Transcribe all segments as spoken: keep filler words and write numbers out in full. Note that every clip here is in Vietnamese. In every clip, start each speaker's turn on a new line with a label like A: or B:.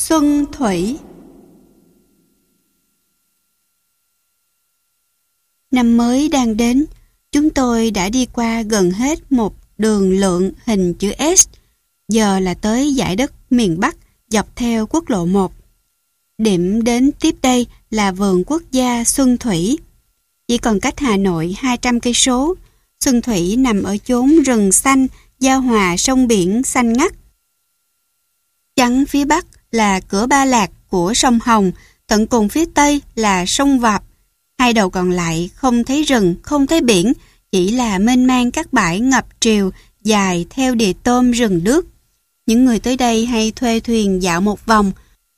A: Xuân Thủy. Năm mới đang đến, chúng tôi đã đi qua gần hết một đường lượn hình chữ S, giờ là tới dải đất miền Bắc dọc theo quốc lộ một. Điểm đến tiếp đây là vườn quốc gia Xuân Thủy. Chỉ còn cách Hà Nội hai trăm cây số, Xuân Thủy nằm ở chốn rừng xanh, giao hòa sông biển xanh ngắt. Chắn phía Bắc là cửa Ba Lạc của sông Hồng, tận cùng phía Tây là sông Vọc. Hai đầu còn lại không thấy rừng, không thấy biển, chỉ là mênh mang các bãi ngập triều dài theo đìa tôm rừng đước. Những người tới đây hay thuê thuyền dạo một vòng.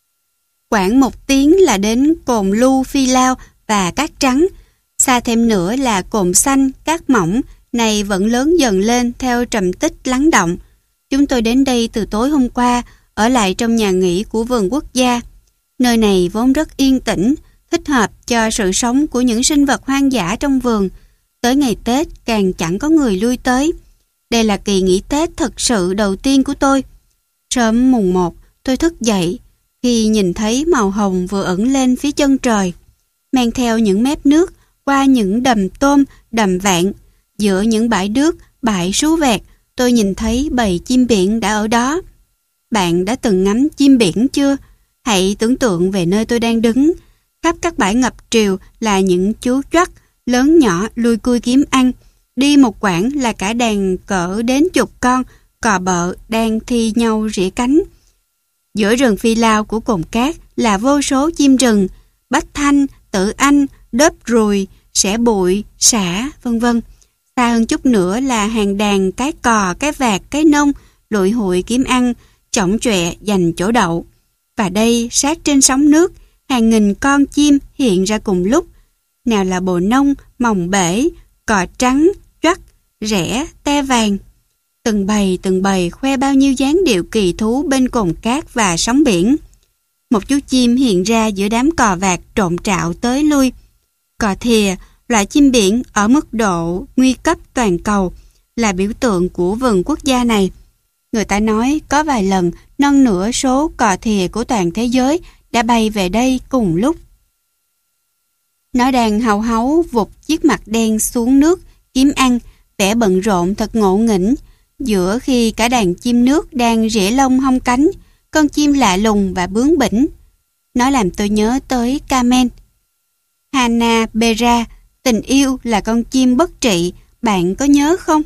A: Khoảng một tiếng là đến cồn lu Phi Lao và cát trắng. Xa thêm nữa là cồn xanh, cát mỏng, này vẫn lớn dần lên theo trầm tích lắng động. Chúng tôi đến đây từ tối hôm qua, ở lại trong nhà nghỉ của vườn quốc gia. Nơi này vốn rất yên tĩnh, thích hợp cho sự sống của những sinh vật hoang dã trong vườn. Tới ngày Tết càng chẳng có người lui tới. Đây là kỳ nghỉ Tết thật sự đầu tiên của tôi. Sớm mùng một, tôi thức dậy khi nhìn thấy màu hồng vừa ẩn lên phía chân trời. Mang theo những mép nước qua những đầm tôm, đầm vạng. Giữa những bãi đước, bãi sú vẹt, tôi nhìn thấy bầy chim biển đã ở đó. Bạn đã từng ngắm chim biển chưa? Hãy tưởng tượng về nơi tôi đang đứng. Khắp các bãi ngập triều là những chú choắt, lớn nhỏ lui cui kiếm ăn. Đi một quãng là cả đàn cỡ đến chục con, cò bợ đang thi nhau rỉa cánh. Giữa rừng Phi Lao của cồn cát là vô số chim rừng, bách thanh, tử anh, đớp ruồi, sẻ bụi, sả, vân vân. Xa hơn chút nữa là hàng đàn cái cò, cái vạc, cái nông, lụi hụi kiếm ăn, chỏng chọe dành chỗ đậu. Và đây, sát trên sóng nước, hàng nghìn con chim hiện ra cùng lúc. Nào là bồ nông, mồng bể, cò trắng, choắt, rẽ, te vàng. Từng bầy từng bầy khoe bao nhiêu dáng điệu kỳ thú bên cồn cát và sóng biển. Một chú chim hiện ra giữa đám cò vạc trộn trạo tới lui. Cò thìa, loại chim biển ở mức độ nguy cấp toàn cầu, là biểu tượng của vườn quốc gia này. Người ta nói có vài lần non nửa số cò thìa của toàn thế giới đã bay về đây cùng lúc. Nó đang hào háo vụt chiếc mặt đen xuống nước kiếm ăn, vẻ bận rộn thật ngộ nghĩnh. Giữa khi cả đàn chim nước đang rỉa lông hong cánh, con chim lạ lùng và bướng bỉnh. Nó làm tôi nhớ tới Carmen. Hanna-Bera, tình yêu là con chim bất trị, bạn có nhớ không?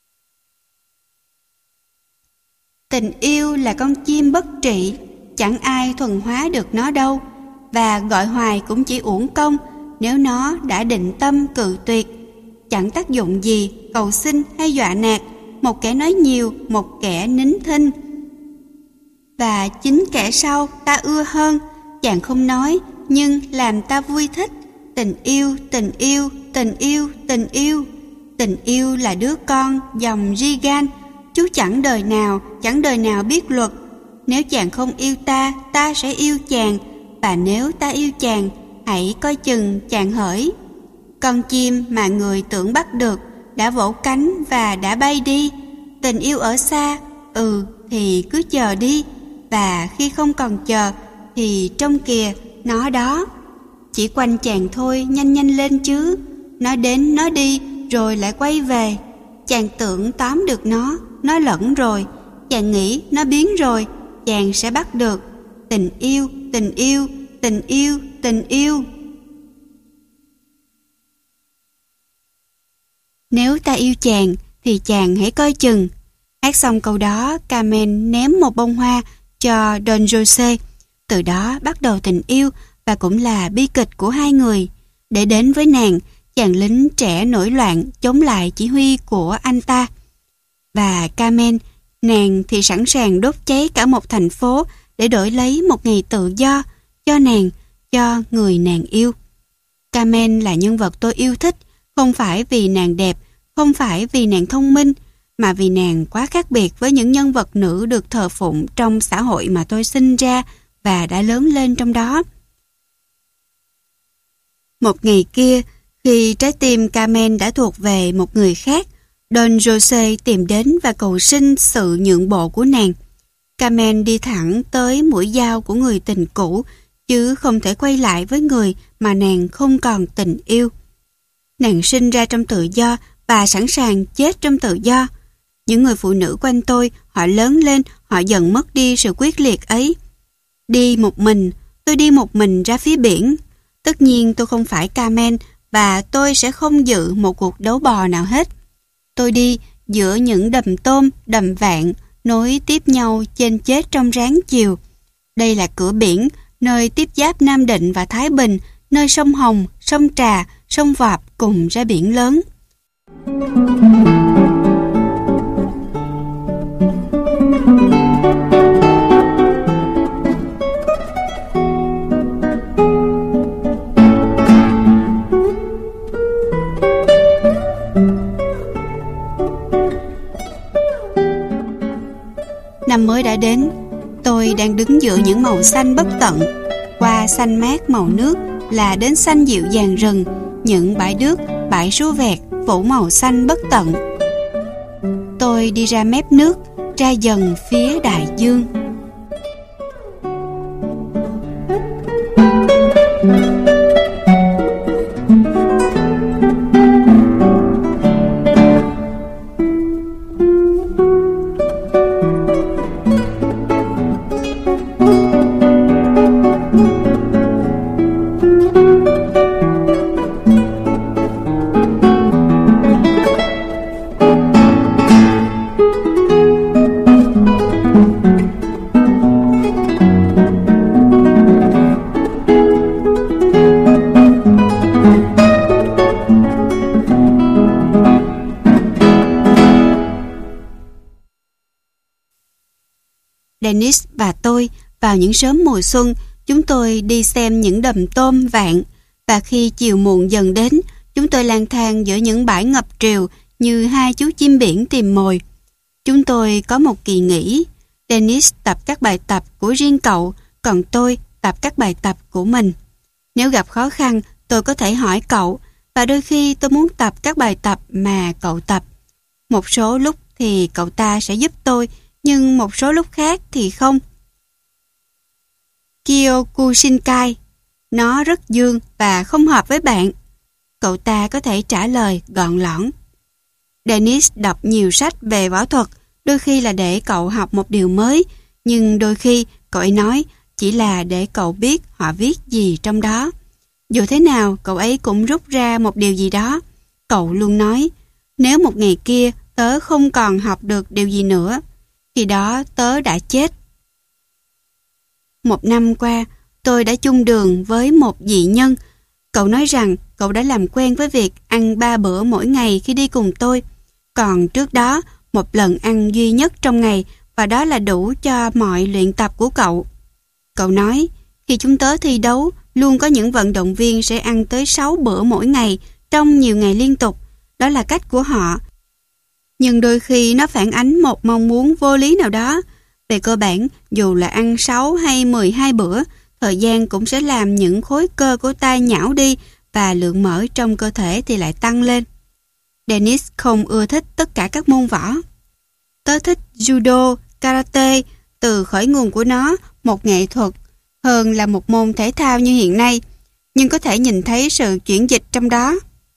A: Tình yêu là con chim bất trị, chẳng ai thuần hóa được nó đâu, và gọi hoài cũng chỉ uổng công nếu nó đã định tâm cự tuyệt. Chẳng tác dụng gì cầu xin hay dọa nạt, một kẻ nói nhiều, một kẻ nín thinh. Và chính kẻ sau ta ưa hơn, chàng không nói nhưng làm ta vui thích. Tình yêu, tình yêu, tình yêu, tình yêu. Tình yêu là đứa con dòng Regan. Chú chẳng đời nào, chẳng đời nào biết luật. Nếu chàng không yêu ta, ta sẽ yêu chàng. Và nếu ta yêu chàng, hãy coi chừng chàng hỡi. Con chim mà người tưởng bắt được đã vỗ cánh và đã bay đi. Tình yêu ở xa, ừ thì cứ chờ đi. Và khi không còn chờ thì trông kìa, nó đó. Chỉ quanh chàng thôi, nhanh nhanh lên chứ. Nó đến, nó đi, rồi lại quay về. Chàng tưởng tóm được nó, nó lẫn rồi. Chàng nghĩ nó biến rồi, chàng sẽ bắt được. Tình yêu, tình yêu, tình yêu, tình yêu. Nếu ta yêu chàng, thì chàng hãy coi chừng. Hát xong câu đó, Carmen ném một bông hoa cho Don Jose. Từ đó bắt đầu tình yêu, và cũng là bi kịch của hai người. Để đến với nàng, chàng lính trẻ nổi loạn chống lại chỉ huy của anh ta. Và Carmen, nàng thì sẵn sàng đốt cháy cả một thành phố để đổi lấy một ngày tự do cho nàng, cho người nàng yêu. Carmen là nhân vật tôi yêu thích, không phải vì nàng đẹp, không phải vì nàng thông minh, mà vì nàng quá khác biệt với những nhân vật nữ được thờ phụng trong xã hội mà tôi sinh ra và đã lớn lên trong đó. Một ngày kia, khi trái tim Carmen đã thuộc về một người khác, Don Jose tìm đến và cầu xin sự nhượng bộ của nàng. Carmen đi thẳng tới mũi dao của người tình cũ, chứ không thể quay lại với người mà nàng không còn tình yêu. Nàng sinh ra trong tự do và sẵn sàng chết trong tự do. Những người phụ nữ quanh tôi, họ lớn lên, họ dần mất đi sự quyết liệt ấy. Đi một mình, tôi đi một mình ra phía biển. Tất nhiên tôi không phải Carmen và tôi sẽ không dự một cuộc đấu bò nào hết. Tôi đi giữa những đầm tôm, đầm vạn, nối tiếp nhau chênh chết trong ráng chiều. Đây là cửa biển, nơi tiếp giáp Nam Định và Thái Bình, nơi sông Hồng, sông Trà, sông Vọc cùng ra biển lớn. Năm mới đã đến, tôi đang đứng giữa những màu xanh bất tận. Qua xanh mát màu nước là đến xanh dịu dàng rừng, những bãi đước, bãi sú vẹt phủ màu xanh bất tận. Tôi đi ra mép nước, ra dần phía đại dương. Dennis và tôi vào những sớm mùa xuân, chúng tôi đi xem những đầm tôm vạn, và khi chiều muộn dần đến, chúng tôi lang thang giữa những bãi ngập triều như hai chú chim biển tìm mồi. Chúng tôi có một kỳ nghỉ. Dennis tập các bài tập của riêng cậu, còn tôi tập các bài tập của mình. Nếu gặp khó khăn, tôi có thể hỏi cậu, và đôi khi tôi muốn tập các bài tập mà cậu tập. Một số lúc thì cậu ta sẽ giúp tôi, nhưng một số lúc khác thì không. Kyokushinkai, nó rất dương và không hợp với bạn. Cậu ta có thể trả lời gọn lỏn. Dennis đọc nhiều sách về võ thuật, đôi khi là để cậu học một điều mới, nhưng đôi khi cậu ấy nói chỉ là để cậu biết họ viết gì trong đó. Dù thế nào, cậu ấy cũng rút ra một điều gì đó. Cậu luôn nói, nếu một ngày kia tớ không còn học được điều gì nữa, khi đó tớ đã chết. Một năm qua, tôi đã chung đường với một dị nhân. Cậu nói rằng cậu đã làm quen với việc ăn ba bữa mỗi ngày khi đi cùng tôi. Còn trước đó, một lần ăn duy nhất trong ngày, và đó là đủ cho mọi luyện tập của cậu. Cậu nói, khi chúng tớ thi đấu, luôn có những vận động viên sẽ ăn tới sáu bữa mỗi ngày trong nhiều ngày liên tục. Đó là cách của họ. Nhưng đôi khi nó phản ánh một mong muốn vô lý nào đó. Về cơ bản, dù là ăn sáu hay mười hai bữa, thời gian cũng sẽ làm những khối cơ của ta nhão đi và lượng mỡ trong cơ thể thì lại tăng lên. Dennis không ưa thích tất cả các môn võ. Tớ thích judo, karate, từ khởi nguồn của nó, một nghệ thuật, hơn là một môn thể thao như hiện nay, nhưng có thể nhìn thấy sự chuyển dịch trong đó.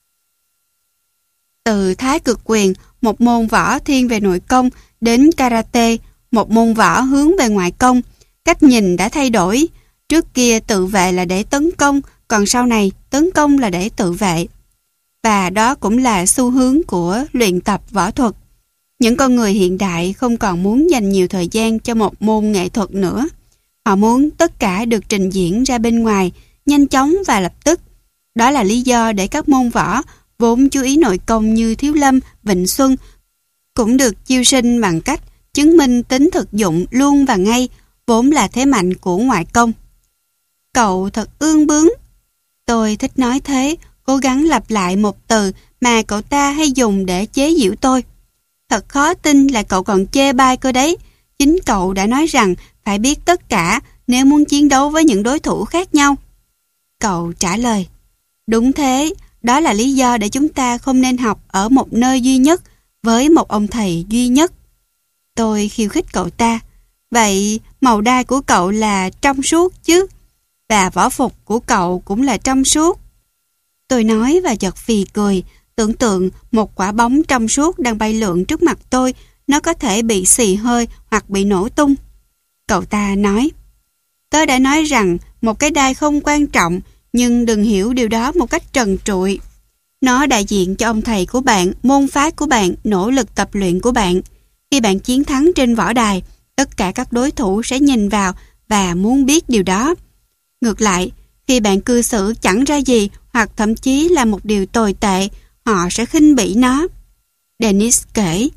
A: Từ thái cực quyền, một môn võ thiên về nội công, đến karate, một môn võ hướng về ngoại công, cách nhìn đã thay đổi. Trước kia tự vệ là để tấn công, còn sau này tấn công là để tự vệ. Và đó cũng là xu hướng của luyện tập võ thuật. Những con người hiện đại không còn muốn dành nhiều thời gian cho một môn nghệ thuật nữa. Họ muốn tất cả được trình diễn ra bên ngoài, nhanh chóng và lập tức. Đó là lý do để các môn võ vốn chú ý nội công như Thiếu Lâm, Vịnh Xuân cũng được chiêu sinh bằng cách chứng minh tính thực dụng luôn và ngay, vốn là thế mạnh của ngoại công. Cậu thật ương bướng. Tôi thích nói thế, cố gắng lặp lại một từ mà cậu ta hay dùng để chế giễu tôi. Thật khó tin là cậu còn chê bai cơ đấy. Chính cậu đã nói rằng phải biết tất cả nếu muốn chiến đấu với những đối thủ khác nhau. Cậu trả lời, đúng thế, đó là lý do để chúng ta không nên học ở một nơi duy nhất với một ông thầy duy nhất. Tôi khiêu khích cậu ta, Vậy màu đai của cậu là trong suốt chứ? Và võ phục của cậu cũng là trong suốt. Tôi nói và chợt phì cười, tưởng tượng một quả bóng trong suốt đang bay lượn trước mặt tôi, nó có thể bị xì hơi hoặc bị nổ tung. Cậu ta nói, tớ đã nói rằng một cái đai không quan trọng, nhưng đừng hiểu điều đó một cách trần trụi. Nó đại diện cho ông thầy của bạn, môn phái của bạn, nỗ lực tập luyện của bạn. Khi bạn chiến thắng trên võ đài, tất cả các đối thủ sẽ nhìn vào và muốn biết điều đó. Ngược lại, khi bạn cư xử chẳng ra gì hoặc thậm chí là một điều tồi tệ, họ sẽ khinh bỉ nó. Dennis kể,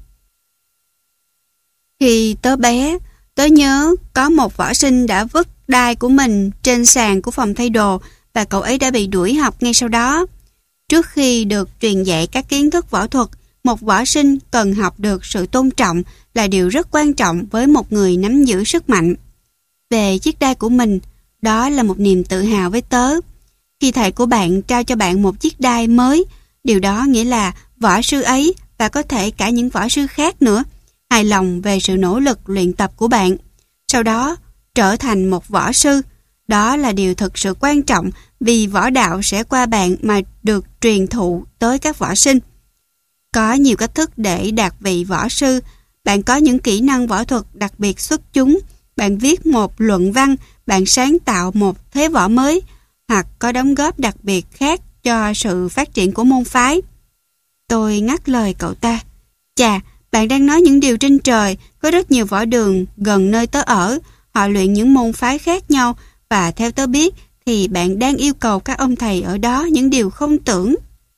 A: khi tớ bé, tớ nhớ có một võ sinh đã vứt đai của mình trên sàn của phòng thay đồ và cậu ấy đã bị đuổi học ngay sau đó. Trước khi được truyền dạy các kiến thức võ thuật, một võ sinh cần học được sự tôn trọng là điều rất quan trọng với một người nắm giữ sức mạnh. Về chiếc đai của mình, đó là một niềm tự hào với tớ. Khi thầy của bạn trao cho bạn một chiếc đai mới, điều đó nghĩa là võ sư ấy và có thể cả những võ sư khác nữa hài lòng về sự nỗ lực luyện tập của bạn. Sau đó, trở thành một võ sư. Đó là điều thực sự quan trọng vì võ đạo sẽ qua bạn mà được truyền thụ tới các võ sinh. Có nhiều cách thức để đạt vị võ sư. Bạn có những kỹ năng võ thuật đặc biệt xuất chúng. Bạn viết một luận văn, bạn sáng tạo một thế võ mới, hoặc có đóng góp đặc biệt khác cho sự phát triển của môn phái. Tôi ngắt lời cậu ta. Chà, bạn đang nói những điều trên trời. Có rất nhiều võ đường gần nơi tớ ở. Họ luyện những môn phái khác nhau, và theo tớ biết thì bạn đang yêu cầu các ông thầy ở đó những điều không tưởng.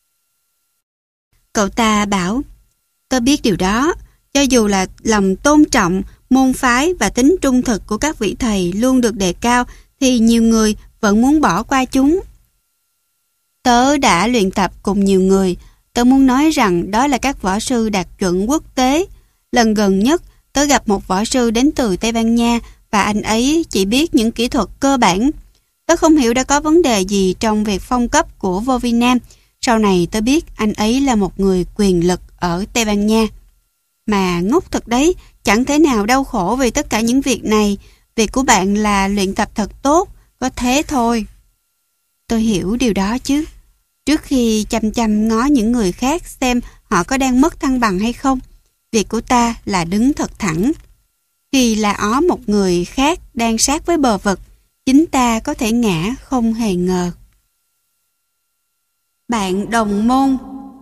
A: Cậu ta bảo, tớ biết điều đó. Cho dù là lòng tôn trọng, môn phái và tính trung thực của các vị thầy luôn được đề cao, thì nhiều người vẫn muốn bỏ qua chúng. Tớ đã luyện tập cùng nhiều người. Tớ muốn nói rằng đó là các võ sư đạt chuẩn quốc tế. Lần gần nhất, tớ gặp một võ sư đến từ Tây Ban Nha và anh ấy chỉ biết những kỹ thuật cơ bản. Tớ không hiểu đã có vấn đề gì trong việc phong cấp của vô vi nam. Sau này tớ biết anh ấy là một người quyền lực ở Tây Ban Nha. Mà ngốc thật đấy, chẳng thể nào đau khổ vì tất cả những việc này. Việc của bạn là luyện tập thật tốt, có thế thôi. Tôi hiểu điều đó chứ. Trước khi chăm chăm ngó những người khác xem họ có đang mất thăng bằng hay không, việc của ta là đứng thật thẳng. Khi là ó một người khác đang sát với bờ vực, chính ta có thể ngã không hề ngờ. Bạn đồng môn.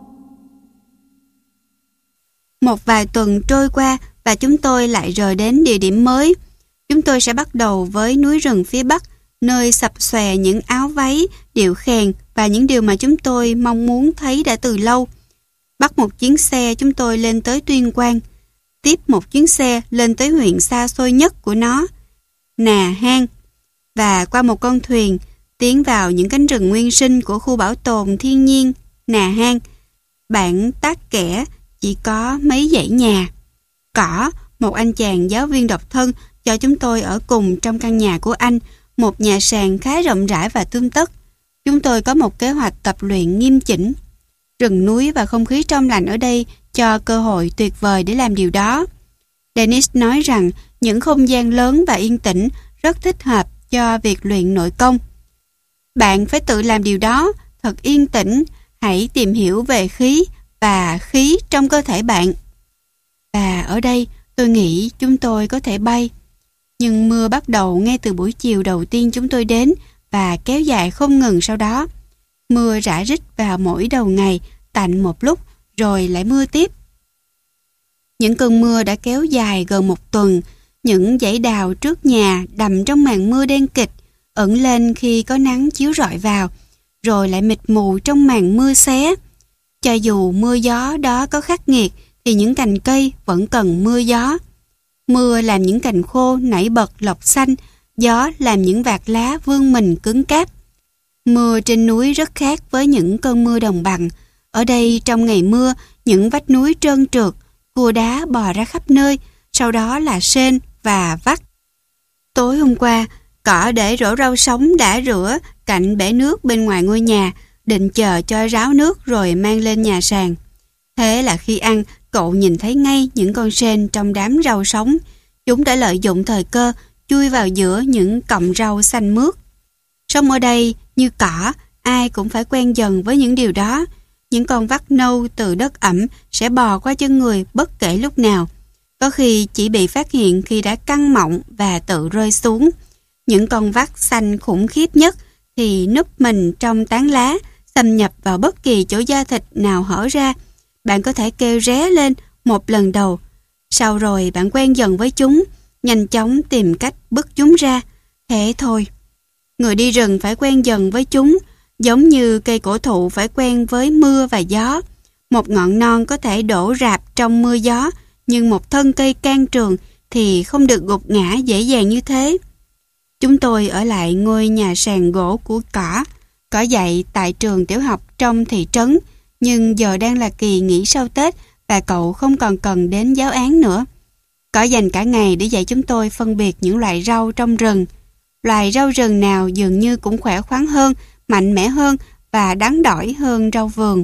A: Một vài tuần trôi qua và chúng tôi lại rời đến địa điểm mới. Chúng tôi sẽ bắt đầu với núi rừng phía Bắc, nơi sập xòe những áo váy, điệu khèn và những điều mà chúng tôi mong muốn thấy đã từ lâu. Bắt một chuyến xe chúng tôi lên tới Tuyên Quang. Tiếp một chuyến xe lên tới huyện xa xôi nhất của nó, Nà Hang. Và qua một con thuyền tiến vào những cánh rừng nguyên sinh của khu bảo tồn thiên nhiên Nà Hang. Bản Tát Kẻ chỉ có mấy dãy nhà. Cỏ, một anh chàng giáo viên độc thân, cho chúng tôi ở cùng trong căn nhà của anh, một nhà sàn khá rộng rãi và tươm tất. Chúng tôi có một kế hoạch tập luyện nghiêm chỉnh. Rừng núi và không khí trong lành ở đây cho cơ hội tuyệt vời để làm điều đó. Dennis nói rằng những không gian lớn và yên tĩnh rất thích hợp cho việc luyện nội công. Bạn phải tự làm điều đó, thật yên tĩnh, hãy tìm hiểu về khí và khí trong cơ thể bạn. Và ở đây tôi nghĩ chúng tôi có thể bay. Nhưng mưa bắt đầu ngay từ buổi chiều đầu tiên chúng tôi đến và kéo dài không ngừng sau đó. Mưa rã rít vào mỗi đầu ngày, tạnh một lúc rồi lại mưa tiếp. Những cơn mưa đã kéo dài gần một tuần. Những dãy đào trước nhà đầm trong màn mưa đen kịt, ẩn lên khi có nắng chiếu rọi vào, rồi lại mịt mù trong màn mưa xé. Cho dù mưa gió đó có khắc nghiệt thì những cành cây vẫn cần mưa gió. Mưa làm những cành khô nảy bật lọc xanh, gió làm những vạt lá vươn mình cứng cáp. Mưa trên núi rất khác với những cơn mưa đồng bằng. Ở đây trong ngày mưa, những vách núi trơn trượt, cua đá bò ra khắp nơi, sau đó là sên và vắt. Tối hôm qua, cỏ để rổ rau sống đã rửa cạnh bể nước bên ngoài ngôi nhà, định chờ cho ráo nước rồi mang lên nhà sàn. Thế là khi ăn, cậu nhìn thấy ngay những con sên trong đám rau sống. Chúng đã lợi dụng thời cơ chui vào giữa những cọng rau xanh mướt. Sống ở đây như cỏ, ai cũng phải quen dần với những điều đó. Những con vắt nâu từ đất ẩm sẽ bò qua chân người bất kể lúc nào. Có khi chỉ bị phát hiện khi đã căng mọng và tự rơi xuống. Những con vắt xanh khủng khiếp nhất thì núp mình trong tán lá, xâm nhập vào bất kỳ chỗ da thịt nào hở ra. Bạn có thể kêu ré lên một lần đầu. Sau rồi bạn quen dần với chúng, nhanh chóng tìm cách bứt chúng ra. Thế thôi. Người đi rừng phải quen dần với chúng, giống như cây cổ thụ phải quen với mưa và gió. Một ngọn non có thể đổ rạp trong mưa gió, nhưng một thân cây can trường thì không được gục ngã dễ dàng như thế. Chúng tôi ở lại ngôi nhà sàn gỗ của Cỏ. Cỏ dạy tại trường tiểu học trong thị trấn, nhưng giờ đang là kỳ nghỉ sau Tết và cậu không còn cần đến giáo án nữa. Cỏ dành cả ngày để dạy chúng tôi phân biệt những loại rau trong rừng. Loài rau rừng nào dường như cũng khỏe khoắn hơn, mạnh mẽ hơn và đắng đỏi hơn rau vườn.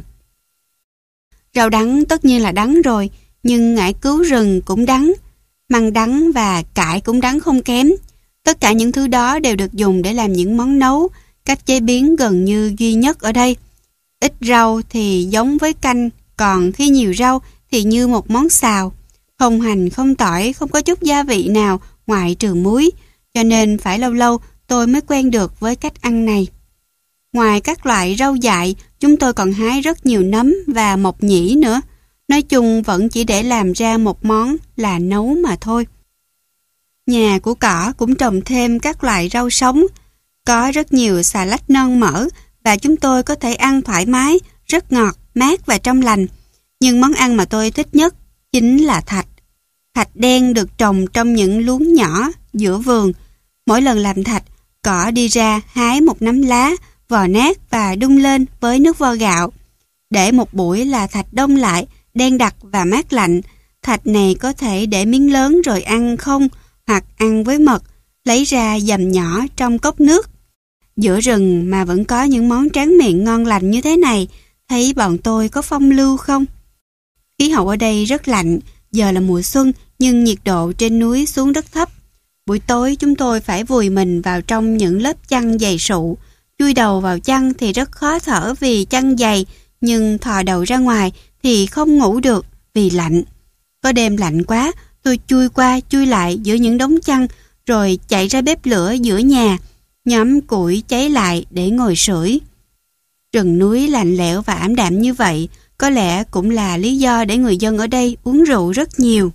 A: Rau đắng tất nhiên là đắng rồi, nhưng ngải cứu rừng cũng đắng. Măng đắng và cải cũng đắng không kém. Tất cả những thứ đó đều được dùng để làm những món nấu, cách chế biến gần như duy nhất ở đây. Ít rau thì giống với canh, còn khi nhiều rau thì như một món xào. Không hành, không tỏi, không có chút gia vị nào ngoại trừ muối, cho nên phải lâu lâu tôi mới quen được với cách ăn này. Ngoài các loại rau dại, chúng tôi còn hái rất nhiều nấm và mộc nhĩ nữa. Nói chung vẫn chỉ để làm ra một món là nấu mà thôi. Nhà của Cỏ cũng trồng thêm các loại rau sống. Có rất nhiều xà lách non mỡ và chúng tôi có thể ăn thoải mái, rất ngọt, mát và trong lành. Nhưng món ăn mà tôi thích nhất chính là thạch. Thạch đen được trồng trong những luống nhỏ giữa vườn. Mỗi lần làm thạch, Cỏ đi ra hái một nắm lá, vò nát và đun lên với nước vo gạo. Để một buổi là thạch đông lại, đen đặc và mát lạnh. Thạch này có thể để miếng lớn rồi ăn không, hoặc ăn với mật, lấy ra dầm nhỏ trong cốc nước. Giữa rừng mà vẫn có những món tráng miệng ngon lành như thế này, thấy bọn tôi có phong lưu không? Khí hậu ở đây rất lạnh, giờ là mùa xuân nhưng nhiệt độ trên núi xuống rất thấp. Buổi tối chúng tôi phải vùi mình vào trong những lớp chăn dày sụ. Chui đầu vào chăn thì rất khó thở vì chăn dày, nhưng thò đầu ra ngoài thì không ngủ được vì lạnh. Có đêm lạnh quá, tôi chui qua chui lại giữa những đống chăn rồi chạy ra bếp lửa giữa nhà, nhóm củi cháy lại để ngồi sưởi. Rừng núi lạnh lẽo và ảm đạm như vậy có lẽ cũng là lý do để người dân ở đây uống rượu rất nhiều.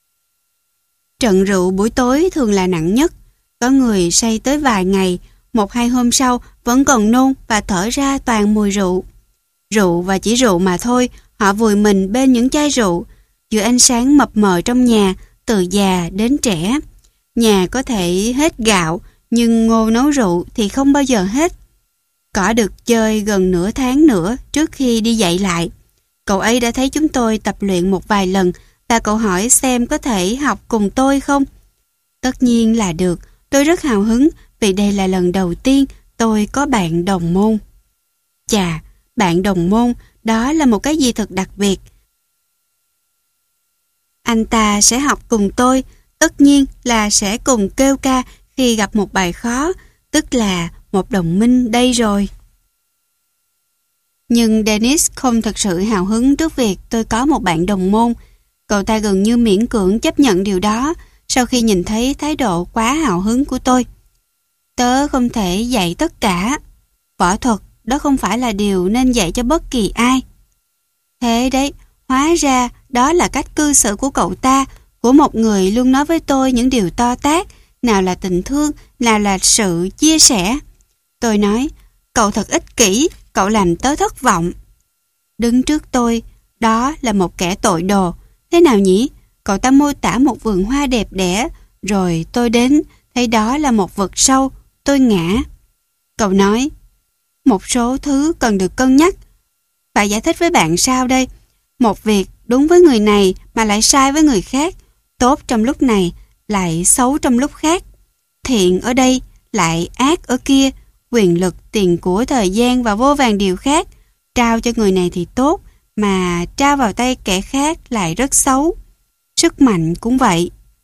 A: Trận rượu buổi tối thường là nặng nhất. Có người say tới vài ngày, một hai hôm sau vẫn còn nôn và thở ra toàn mùi rượu. Rượu và chỉ rượu mà thôi, họ vùi mình bên những chai rượu, giữa ánh sáng mập mờ trong nhà, từ già đến trẻ. Nhà có thể hết gạo, nhưng ngô nấu rượu thì không bao giờ hết. Cỏ được chơi gần nửa tháng nữa trước khi đi dạy lại. Cậu ấy đã thấy chúng tôi tập luyện một vài lần và cậu hỏi xem có thể học cùng tôi không. Tất nhiên là được, tôi rất hào hứng vì đây là lần đầu tiên tôi có bạn đồng môn. Chà, bạn đồng môn, đó là một cái gì thật đặc biệt. Anh ta sẽ học cùng tôi, tất nhiên là sẽ cùng kêu ca khi gặp một bài khó, tức là một đồng minh đây rồi. Nhưng Dennis không thật sự hào hứng trước việc tôi có một bạn đồng môn. Cậu ta gần như miễn cưỡng chấp nhận điều đó sau khi nhìn thấy thái độ quá hào hứng của tôi. Tớ không thể dạy tất cả. Võ thuật đó không phải là điều nên dạy cho bất kỳ ai. Thế đấy, hóa ra đó là cách cư xử của cậu ta, của một người luôn nói với tôi những điều to tát, nào là tình thương, nào là sự chia sẻ. Tôi nói, cậu thật ích kỷ, cậu làm tớ thất vọng. Đứng trước tôi, đó là một kẻ tội đồ. Thế nào nhỉ? Cậu ta mô tả một vườn hoa đẹp đẽ, rồi tôi đến, thấy đó là một vực sâu, tôi ngã. Cậu nói, một số thứ cần được cân nhắc. Phải giải thích với bạn sao đây? Một việc đúng với người này mà lại sai với người khác, tốt trong lúc này lại xấu trong lúc khác, thiện ở đây lại ác ở kia, quyền lực, tiền của, thời gian và vô vàn điều khác. Trao cho người này thì tốt, mà trao vào tay kẻ khác lại rất xấu. Sức mạnh cũng vậy.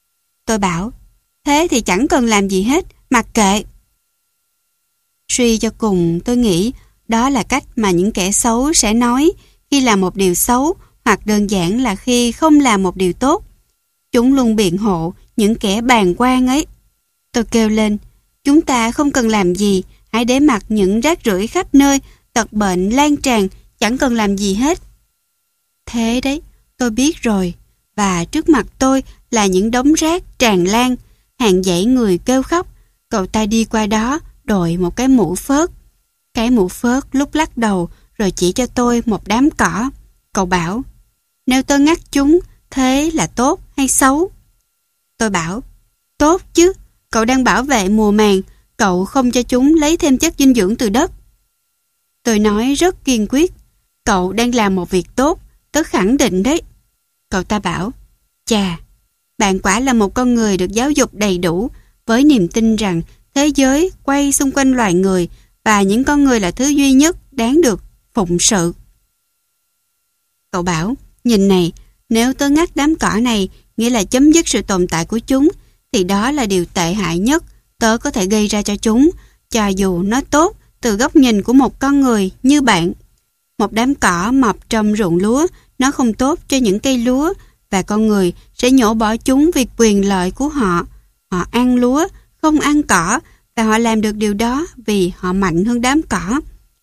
A: Tôi bảo, thế thì chẳng cần làm gì hết, mặc kệ. Suy cho cùng, tôi nghĩ đó là cách mà những kẻ xấu sẽ nói khi làm một điều xấu, hoặc đơn giản là khi không làm một điều tốt. Chúng luôn biện hộ những kẻ bàng quan ấy. Tôi kêu lên, chúng ta không cần làm gì, hãy để mặc những rác rưởi khắp nơi, tật bệnh lan tràn, chẳng cần làm gì hết. Thế đấy, tôi biết rồi. Và trước mặt tôi là những đống rác tràn lan, hàng dãy người kêu khóc. Cậu ta đi qua đó, đội một cái mũ phớt. Cái mũ phớt lúc lắc đầu rồi chỉ cho tôi một đám cỏ. Cậu bảo, nếu tôi ngắt chúng, thế là tốt hay xấu? Tôi bảo, tốt chứ, cậu đang bảo vệ mùa màng, cậu không cho chúng lấy thêm chất dinh dưỡng từ đất. Tôi nói rất kiên quyết, cậu đang làm một việc tốt, tớ khẳng định đấy. Cậu ta bảo, chà, bạn quả là một con người được giáo dục đầy đủ, với niềm tin rằng thế giới quay xung quanh loài người và những con người là thứ duy nhất đáng được phụng sự. Cậu bảo, nhìn này, nếu tớ ngắt đám cỏ này nghĩa là chấm dứt sự tồn tại của chúng, thì đó là điều tệ hại nhất tớ có thể gây ra cho chúng, cho dù nó tốt từ góc nhìn của một con người như bạn. Một đám cỏ mọc trong ruộng lúa, nó không tốt cho những cây lúa, và con người sẽ nhổ bỏ chúng vì quyền lợi của họ. Họ ăn lúa, không ăn cỏ, và họ làm được điều đó vì họ mạnh hơn đám cỏ.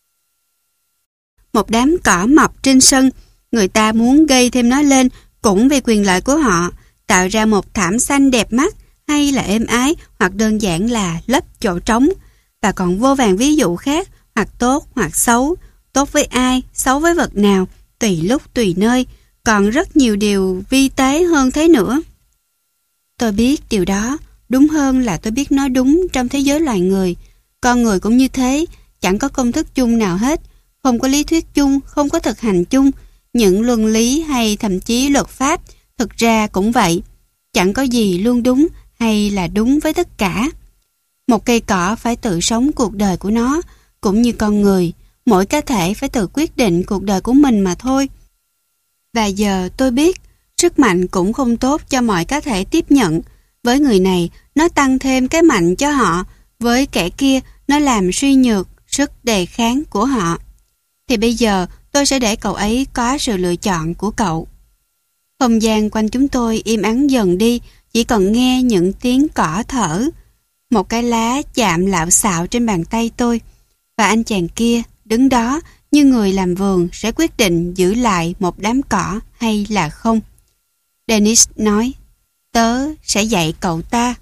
A: Một đám cỏ mọc trên sân, người ta muốn gây thêm nó lên cũng vì quyền lợi của họ, tạo ra một thảm xanh đẹp mắt, hay là êm ái, hoặc đơn giản là lấp chỗ trống. Và còn vô vàn ví dụ khác, hoặc tốt hoặc xấu, tốt với ai, xấu với vật nào, tùy lúc tùy nơi, còn rất nhiều điều vi tế hơn thế nữa. Tôi biết điều đó, đúng hơn là tôi biết nó đúng trong thế giới loài người. Con người cũng như thế, chẳng có công thức chung nào hết, không có lý thuyết chung, không có thực hành chung. Những luân lý hay thậm chí luật pháp, thực ra cũng vậy. Chẳng có gì luôn đúng hay là đúng với tất cả. Một cây cỏ phải tự sống cuộc đời của nó, cũng như con người, mỗi cá thể phải tự quyết định cuộc đời của mình mà thôi. Và giờ tôi biết, sức mạnh cũng không tốt cho mọi cá thể tiếp nhận. Với người này, nó tăng thêm cái mạnh cho họ, với kẻ kia, nó làm suy nhược sức đề kháng của họ. Thì bây giờ, tôi sẽ để cậu ấy có sự lựa chọn của cậu. Không gian quanh chúng tôi im ắng dần đi, chỉ còn nghe những tiếng cỏ thở. Một cái lá chạm lạo xạo trên bàn tay tôi, và anh chàng kia đứng đó như người làm vườn sẽ quyết định giữ lại một đám cỏ hay là không. Dennis nói, tớ sẽ dạy cậu ta.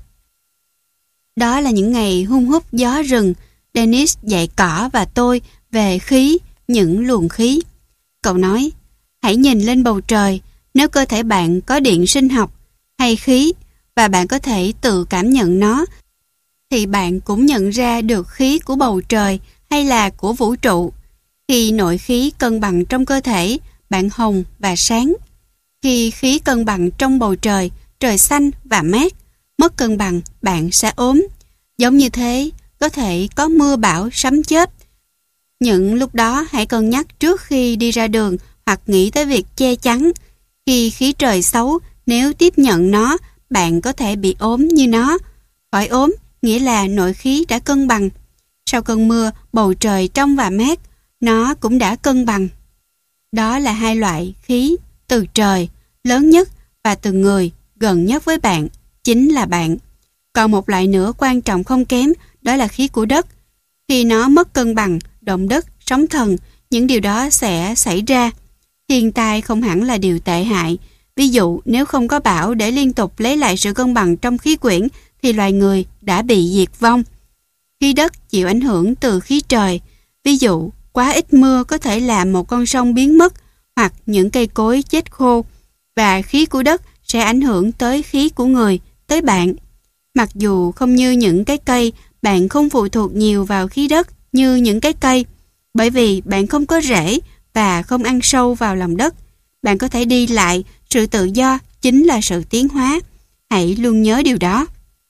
A: Đó là những ngày hun hút gió rừng. Dennis dạy cỏ và tôi về khí, những luồng khí. Cậu nói, hãy nhìn lên bầu trời, nếu cơ thể bạn có điện sinh học hay khí và bạn có thể tự cảm nhận nó, thì bạn cũng nhận ra được khí của bầu trời hay là của vũ trụ. Khi nội khí cân bằng trong cơ thể, bạn hồng và sáng. Khi khí cân bằng trong bầu trời, trời xanh và mát, mất cân bằng, bạn sẽ ốm. Giống như thế, có thể có mưa bão sấm chớp. Những lúc đó hãy cân nhắc trước khi đi ra đường hoặc nghĩ tới việc che chắn. Khi khí trời xấu, nếu tiếp nhận nó, bạn có thể bị ốm như nó. Khỏi ốm nghĩa là nội khí đã cân bằng. Sau cơn mưa, bầu trời trong và mát, nó cũng đã cân bằng. Đó là hai loại khí từ trời, lớn nhất, và từ người, gần nhất với bạn, chính là bạn. Còn một loại nữa quan trọng không kém, đó là khí của đất. Khi nó mất cân bằng, động đất, sóng thần, những điều đó sẽ xảy ra. Thiên tai không hẳn là điều tệ hại. Ví dụ, nếu không có bão để liên tục lấy lại sự cân bằng trong khí quyển, thì loài người đã bị diệt vong. Khí đất chịu ảnh hưởng từ khí trời. Ví dụ, quá ít mưa có thể làm một con sông biến mất, hoặc những cây cối chết khô. Và khí của đất sẽ ảnh hưởng tới khí của người, tới bạn. Mặc dù không như những cái cây, bạn không phụ thuộc nhiều vào khí đất như những cái cây, bởi vì bạn không có rễ và không ăn sâu vào lòng đất. Bạn có thể đi lại, sự tự do chính là sự tiến hóa. Hãy luôn nhớ điều đó.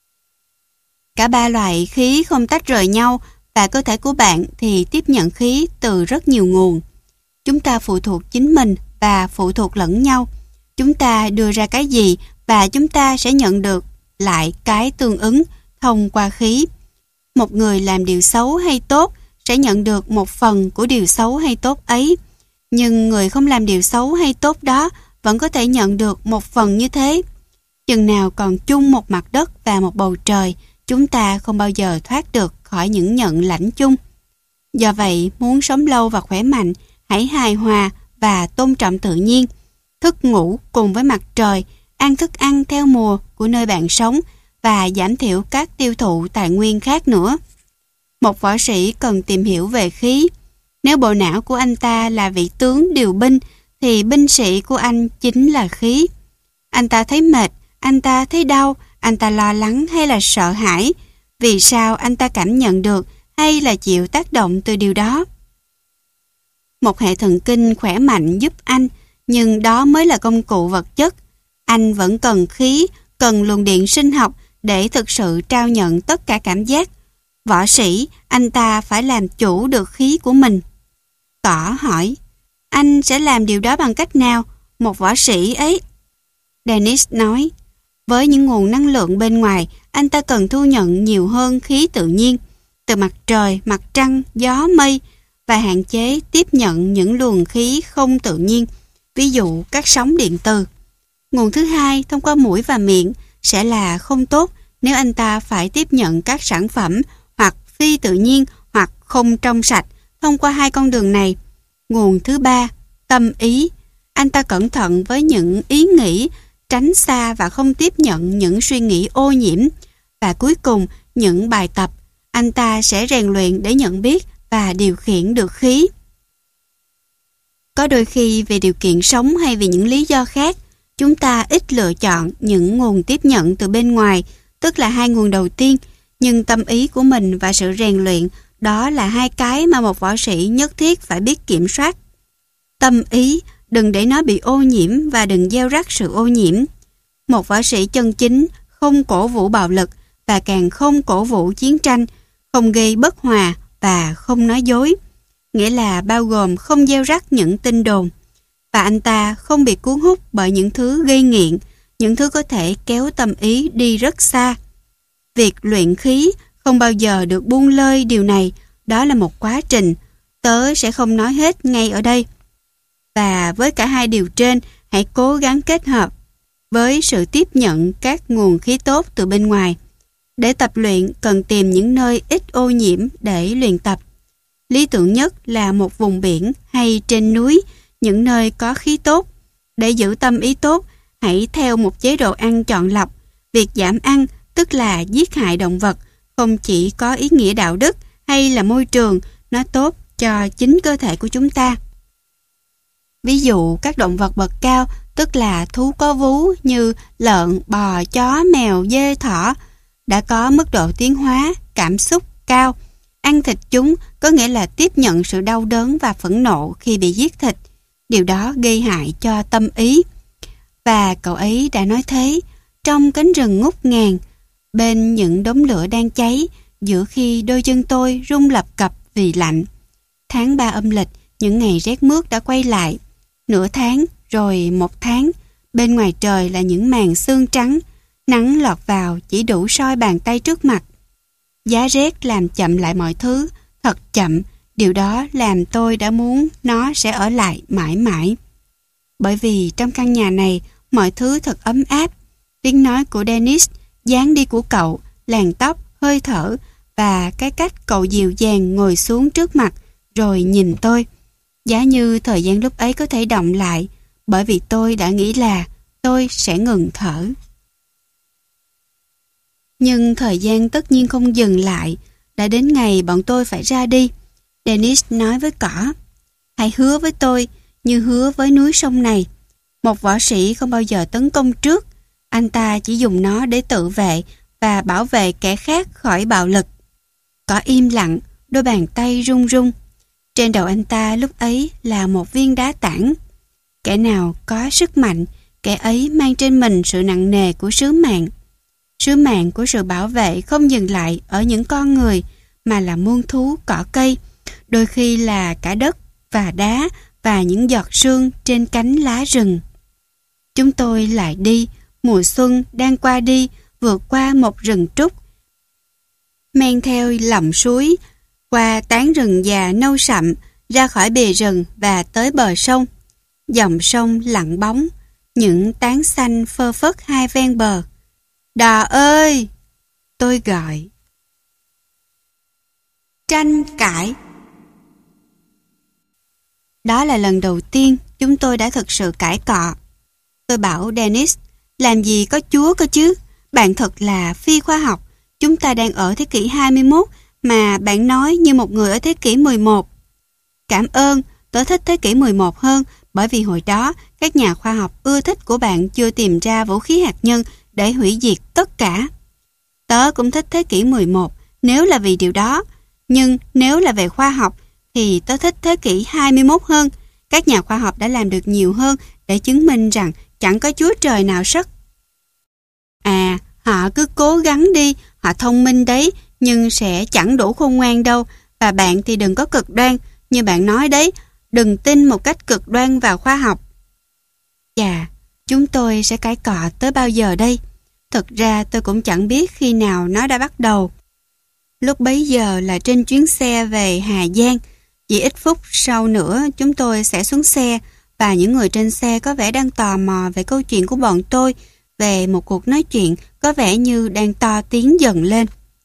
A: Cả ba loại khí không tách rời nhau, và cơ thể của bạn thì tiếp nhận khí từ rất nhiều nguồn. Chúng ta phụ thuộc chính mình và phụ thuộc lẫn nhau. Chúng ta đưa ra cái gì và chúng ta sẽ nhận được lại cái tương ứng thông qua khí. Một người làm điều xấu hay tốt sẽ nhận được một phần của điều xấu hay tốt ấy, nhưng người không làm điều xấu hay tốt đó vẫn có thể nhận được một phần như thế. Chừng nào còn chung một mặt đất và một bầu trời, chúng ta không bao giờ thoát được khỏi những nhận lãnh chung. Do vậy, muốn sống lâu và khỏe mạnh, hãy hài hòa và tôn trọng tự nhiên, thức ngủ cùng với mặt trời, ăn thức ăn theo mùa của nơi bạn sống và giảm thiểu các tiêu thụ tài nguyên khác nữa. Một võ sĩ cần tìm hiểu về khí. Nếu bộ não của anh ta là vị tướng điều binh, thì binh sĩ của anh chính là khí. Anh ta thấy mệt, anh ta thấy đau, anh ta lo lắng hay là sợ hãi. Vì sao anh ta cảm nhận được hay là chịu tác động từ điều đó? Một hệ thần kinh khỏe mạnh giúp anh, nhưng đó mới là công cụ vật chất. Anh vẫn cần khí, cần luồng điện sinh học để thực sự trao nhận tất cả cảm giác. Võ sĩ, anh ta phải làm chủ được khí của mình. Cỏ hỏi, anh sẽ làm điều đó bằng cách nào, một võ sĩ ấy? Dennis nói, với những nguồn năng lượng bên ngoài, anh ta cần thu nhận nhiều hơn khí tự nhiên, từ mặt trời, mặt trăng, gió, mây, và hạn chế tiếp nhận những luồng khí không tự nhiên, ví dụ các sóng điện từ. Nguồn thứ hai, thông qua mũi và miệng, sẽ là không tốt nếu anh ta phải tiếp nhận các sản phẩm hoặc phi tự nhiên hoặc không trong sạch thông qua hai con đường này. Nguồn thứ ba, tâm ý. Anh ta cẩn thận với những ý nghĩ, tránh xa và không tiếp nhận những suy nghĩ ô nhiễm. Và cuối cùng, những bài tập, anh ta sẽ rèn luyện để nhận biết và điều khiển được khí. Có đôi khi vì điều kiện sống hay vì những lý do khác, chúng ta ít lựa chọn những nguồn tiếp nhận từ bên ngoài, tức là hai nguồn đầu tiên, nhưng tâm ý của mình và sự rèn luyện, đó là hai cái mà một võ sĩ nhất thiết phải biết kiểm soát. Tâm ý, đừng để nó bị ô nhiễm và đừng gieo rắc sự ô nhiễm. Một võ sĩ chân chính không cổ vũ bạo lực và càng không cổ vũ chiến tranh, không gây bất hòa và không nói dối, nghĩa là bao gồm không gieo rắc những tin đồn. Và anh ta không bị cuốn hút bởi những thứ gây nghiện, những thứ có thể kéo tâm ý đi rất xa. Việc luyện khí không bao giờ được buông lơi điều này, đó là một quá trình, tớ sẽ không nói hết ngay ở đây. Và với cả hai điều trên, hãy cố gắng kết hợp với sự tiếp nhận các nguồn khí tốt từ bên ngoài. Để tập luyện, cần tìm những nơi ít ô nhiễm để luyện tập. Lý tưởng nhất là một vùng biển hay trên núi, những nơi có khí tốt. Để giữ tâm ý tốt, hãy theo một chế độ ăn chọn lọc. Việc giảm ăn, tức là giết hại động vật, không chỉ có ý nghĩa đạo đức hay là môi trường, nó tốt cho chính cơ thể của chúng ta. Ví dụ các động vật bậc cao, tức là thú có vú như lợn, bò, chó, mèo, dê, thỏ, đã có mức độ tiến hóa, cảm xúc cao. Ăn thịt chúng có nghĩa là tiếp nhận sự đau đớn và phẫn nộ khi bị giết thịt. Điều đó gây hại cho tâm ý. Và cậu ấy đã nói thế, trong cánh rừng ngút ngàn, bên những đống lửa đang cháy, giữa khi đôi chân tôi rung lập cập vì lạnh. Tháng ba âm lịch, những ngày rét mướt đã quay lại. Nửa tháng, rồi một tháng, bên ngoài trời là những màn sương trắng, nắng lọt vào chỉ đủ soi bàn tay trước mặt. Giá rét làm chậm lại mọi thứ, thật chậm, điều đó làm tôi đã muốn nó sẽ ở lại mãi mãi. Bởi vì trong căn nhà này, mọi thứ thật ấm áp. Tiếng nói của Dennis, dáng đi của cậu, làn tóc, hơi thở và cái cách cậu dịu dàng ngồi xuống trước mặt rồi nhìn tôi. Giá như thời gian lúc ấy có thể động lại, bởi vì tôi đã nghĩ là tôi sẽ ngừng thở. Nhưng thời gian tất nhiên không dừng lại. Đã đến ngày bọn tôi phải ra đi. Dennis nói với cỏ, hãy hứa với tôi như hứa với núi sông này. Một võ sĩ không bao giờ tấn công trước. Anh ta chỉ dùng nó để tự vệ và bảo vệ kẻ khác khỏi bạo lực. Cỏ im lặng, đôi bàn tay run run. Trên đầu anh ta lúc ấy là một viên đá tảng. Kẻ nào có sức mạnh, kẻ ấy mang trên mình sự nặng nề của sứ mạng. Sứ mạng của sự bảo vệ không dừng lại ở những con người, mà là muôn thú, cỏ cây, đôi khi là cả đất và đá và những giọt sương trên cánh lá rừng. Chúng tôi lại đi, mùa xuân đang qua đi, vượt qua một rừng trúc, men theo lòng suối, qua tán rừng già nâu sậm, ra khỏi bìa rừng và tới bờ sông. Dòng sông lặng bóng, những tán xanh phơ phất hai ven bờ. Đò ơi! Tôi gọi. Tranh cãi. Đó là lần đầu tiên chúng tôi đã thực sự cãi cọ. Tôi bảo Dennis, làm gì có Chúa cơ chứ? Bạn thật là phi khoa học. Chúng ta đang ở thế kỷ hai mươi mốt mà bạn nói như một người ở thế kỷ mười một. Cảm ơn, tớ thích thế kỷ mười một hơn bởi vì hồi đó các nhà khoa học ưa thích của bạn chưa tìm ra vũ khí hạt nhân để hủy diệt tất cả. Tớ cũng thích thế kỷ mười một nếu là vì điều đó. Nhưng nếu là về khoa học thì tớ thích thế kỷ hai mươi mốt hơn. Các nhà khoa học đã làm được nhiều hơn để chứng minh rằng chẳng có Chúa Trời nào sất. À, họ cứ cố gắng đi, họ thông minh đấy, nhưng sẽ chẳng đủ khôn ngoan đâu. Và bạn thì đừng có cực đoan, như bạn nói đấy, đừng tin một cách cực đoan vào khoa học. Chà, chúng tôi sẽ cãi cọ tới bao giờ đây? Thực ra tôi cũng chẳng biết khi nào nó đã bắt đầu. Lúc bấy giờ là trên chuyến xe về Hà Giang. Chỉ ít phút sau nữa chúng tôi sẽ xuống xe và những người trên xe có vẻ đang tò mò về câu chuyện của bọn tôi, về một cuộc nói chuyện có vẻ như đang to tiếng dần lên.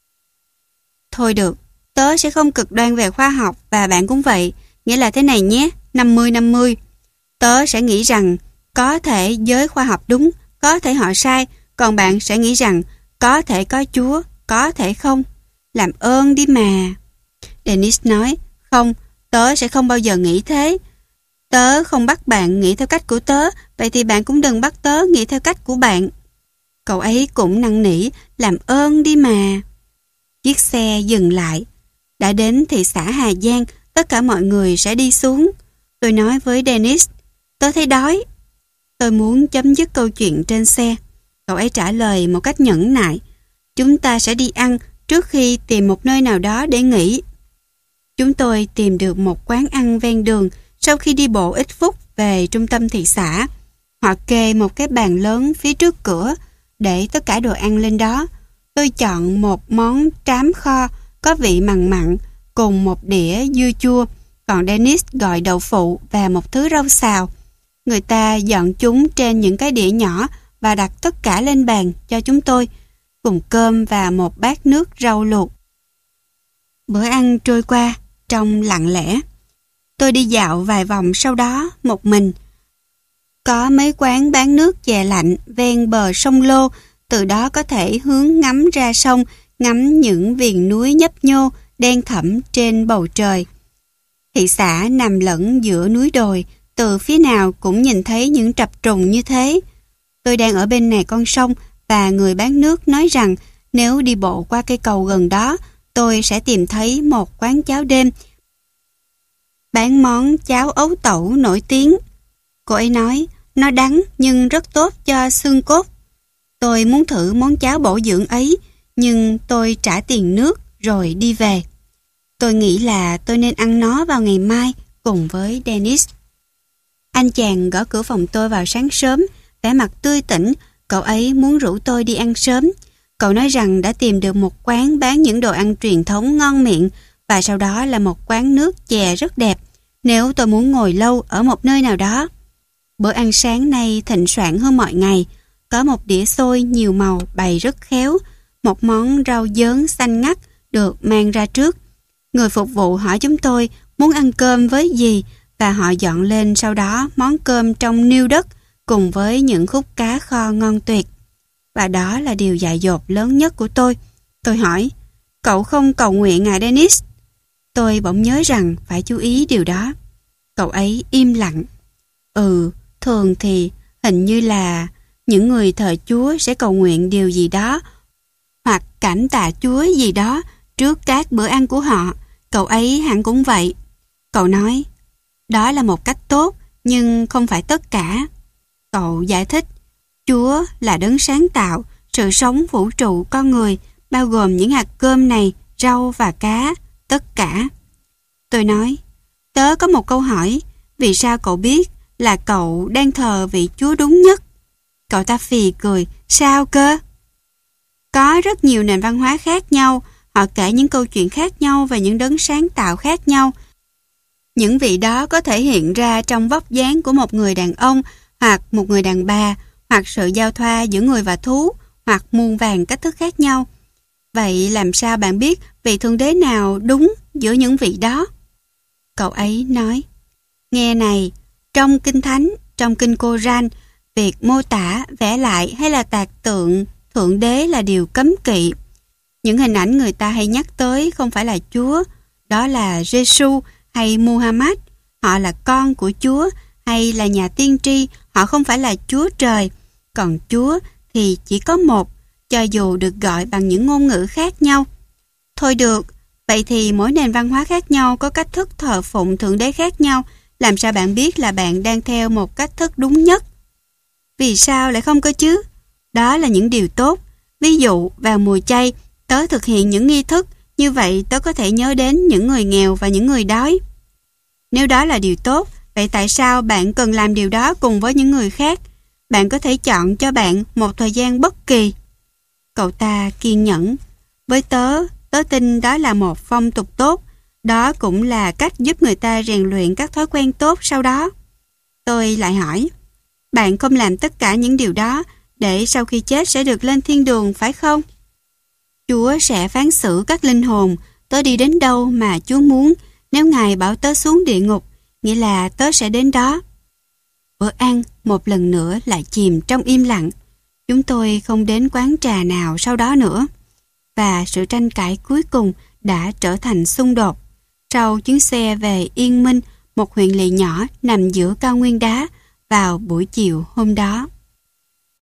A: Thôi được, tớ sẽ không cực đoan về khoa học và bạn cũng vậy. Nghĩa là thế này nhé, năm mươi năm mươi. Tớ sẽ nghĩ rằng có thể giới khoa học đúng, có thể họ sai, còn bạn sẽ nghĩ rằng có thể có Chúa, có thể không. Làm ơn đi mà. Dennis nói, không, tớ sẽ không bao giờ nghĩ thế. Tớ không bắt bạn nghĩ theo cách của tớ, vậy thì bạn cũng đừng bắt tớ nghĩ theo cách của bạn. Cậu ấy cũng năn nỉ, làm ơn đi mà. Chiếc xe dừng lại. Đã đến thị xã Hà Giang, tất cả mọi người sẽ đi xuống. Tôi nói với Dennis, tớ thấy đói. Tôi muốn chấm dứt câu chuyện trên xe. Cậu ấy trả lời một cách nhẫn nại, chúng ta sẽ đi ăn trước khi tìm một nơi nào đó để nghỉ. Chúng tôi tìm được một quán ăn ven đường sau khi đi bộ ít phút về trung tâm thị xã. Họ kê một cái bàn lớn phía trước cửa để tất cả đồ ăn lên đó. Tôi chọn một món trám kho có vị mặn mặn cùng một đĩa dưa chua, còn Dennis gọi đậu phụ và một thứ rau xào. Người ta dọn chúng trên những cái đĩa nhỏ và đặt tất cả lên bàn cho chúng tôi, cùng cơm và một bát nước rau luộc. Bữa ăn trôi qua trong lặng lẽ. Tôi đi dạo vài vòng sau đó một mình. Có mấy quán bán nước chè lạnh ven bờ sông Lô, từ đó có thể hướng ngắm ra sông, ngắm những viền núi nhấp nhô đen thẫm trên bầu trời. Thị xã nằm lẫn giữa núi đồi, từ phía nào cũng nhìn thấy những trập trùng như thế. Tôi đang ở bên này con sông và người bán nước nói rằng nếu đi bộ qua cây cầu gần đó, tôi sẽ tìm thấy một quán cháo đêm bán món cháo ấu tẩu nổi tiếng. Cô ấy nói nó đắng nhưng rất tốt cho xương cốt. Tôi muốn thử món cháo bổ dưỡng ấy, nhưng tôi trả tiền nước rồi đi về. Tôi nghĩ là tôi nên ăn nó vào ngày mai cùng với Dennis. Anh chàng gõ cửa phòng tôi vào sáng sớm, vẻ mặt tươi tỉnh. Cậu ấy muốn rủ tôi đi ăn sớm. Cậu nói rằng đã tìm được một quán bán những đồ ăn truyền thống ngon miệng và sau đó là một quán nước chè rất đẹp nếu tôi muốn ngồi lâu ở một nơi nào đó. Bữa ăn sáng nay thịnh soạn hơn mọi ngày. Có một đĩa xôi nhiều màu bày rất khéo, một món rau dớn xanh ngắt được mang ra trước. Người phục vụ hỏi chúng tôi muốn ăn cơm với gì và họ dọn lên sau đó món cơm trong niêu đất cùng với những khúc cá kho ngon tuyệt. Và đó là điều dại dột lớn nhất của tôi. Tôi hỏi, cậu không cầu nguyện à Dennis? Tôi bỗng nhớ rằng phải chú ý điều đó. Cậu ấy im lặng. Ừ, thường thì hình như là những người thờ Chúa sẽ cầu nguyện điều gì đó hoặc cảm tạ Chúa gì đó trước các bữa ăn của họ. Cậu ấy hẳn cũng vậy. Cậu nói, đó là một cách tốt nhưng không phải tất cả. Cậu giải thích, Chúa là đấng sáng tạo sự sống vũ trụ con người, bao gồm những hạt cơm này, rau và cá, tất cả. Tôi nói, tớ có một câu hỏi, vì sao cậu biết là cậu đang thờ vị Chúa đúng nhất? Cậu ta phì cười, sao cơ? Có rất nhiều nền văn hóa khác nhau, họ kể những câu chuyện khác nhau về những đấng sáng tạo khác nhau. Những vị đó có thể hiện ra trong vóc dáng của một người đàn ông hoặc một người đàn bà, hoặc sự giao thoa giữa người và thú, hoặc muôn vàn cách thức khác nhau. Vậy làm sao bạn biết vị thượng đế nào đúng giữa những vị đó? Cậu ấy nói, nghe này, trong Kinh Thánh, trong Kinh Cô-ranh, việc mô tả, vẽ lại hay là tạc tượng thượng đế là điều cấm kỵ. Những hình ảnh người ta hay nhắc tới không phải là Chúa, đó là Giê-xu hay Muhammad, họ là con của Chúa, hay là nhà tiên tri, họ không phải là Chúa Trời. Còn Chúa thì chỉ có một, cho dù được gọi bằng những ngôn ngữ khác nhau. Thôi được, vậy thì mỗi nền văn hóa khác nhau có cách thức thờ phụng thượng đế khác nhau, làm sao bạn biết là bạn đang theo một cách thức đúng nhất? Vì sao lại không có chứ? Đó là những điều tốt. Ví dụ, vào mùa chay, tớ thực hiện những nghi thức, như vậy tớ có thể nhớ đến những người nghèo và những người đói. Nếu đó là điều tốt, vậy tại sao bạn cần làm điều đó cùng với những người khác? Bạn có thể chọn cho bạn một thời gian bất kỳ. Cậu ta kiên nhẫn. Với tớ, tớ tin đó là một phong tục tốt. Đó cũng là cách giúp người ta rèn luyện các thói quen tốt sau đó. Tôi lại hỏi, bạn không làm tất cả những điều đó để sau khi chết sẽ được lên thiên đường, phải không? Chúa sẽ phán xử các linh hồn. Tớ đi đến đâu mà Chúa muốn. Nếu Ngài bảo tớ xuống địa ngục, nghĩa là tớ sẽ đến đó. Bữa ăn một lần nữa lại chìm trong im lặng. Chúng tôi không đến quán trà nào sau đó nữa. Và sự tranh cãi cuối cùng đã trở thành xung đột. Sau chuyến xe về Yên Minh, một huyện lỵ nhỏ nằm giữa cao nguyên đá, vào buổi chiều hôm đó.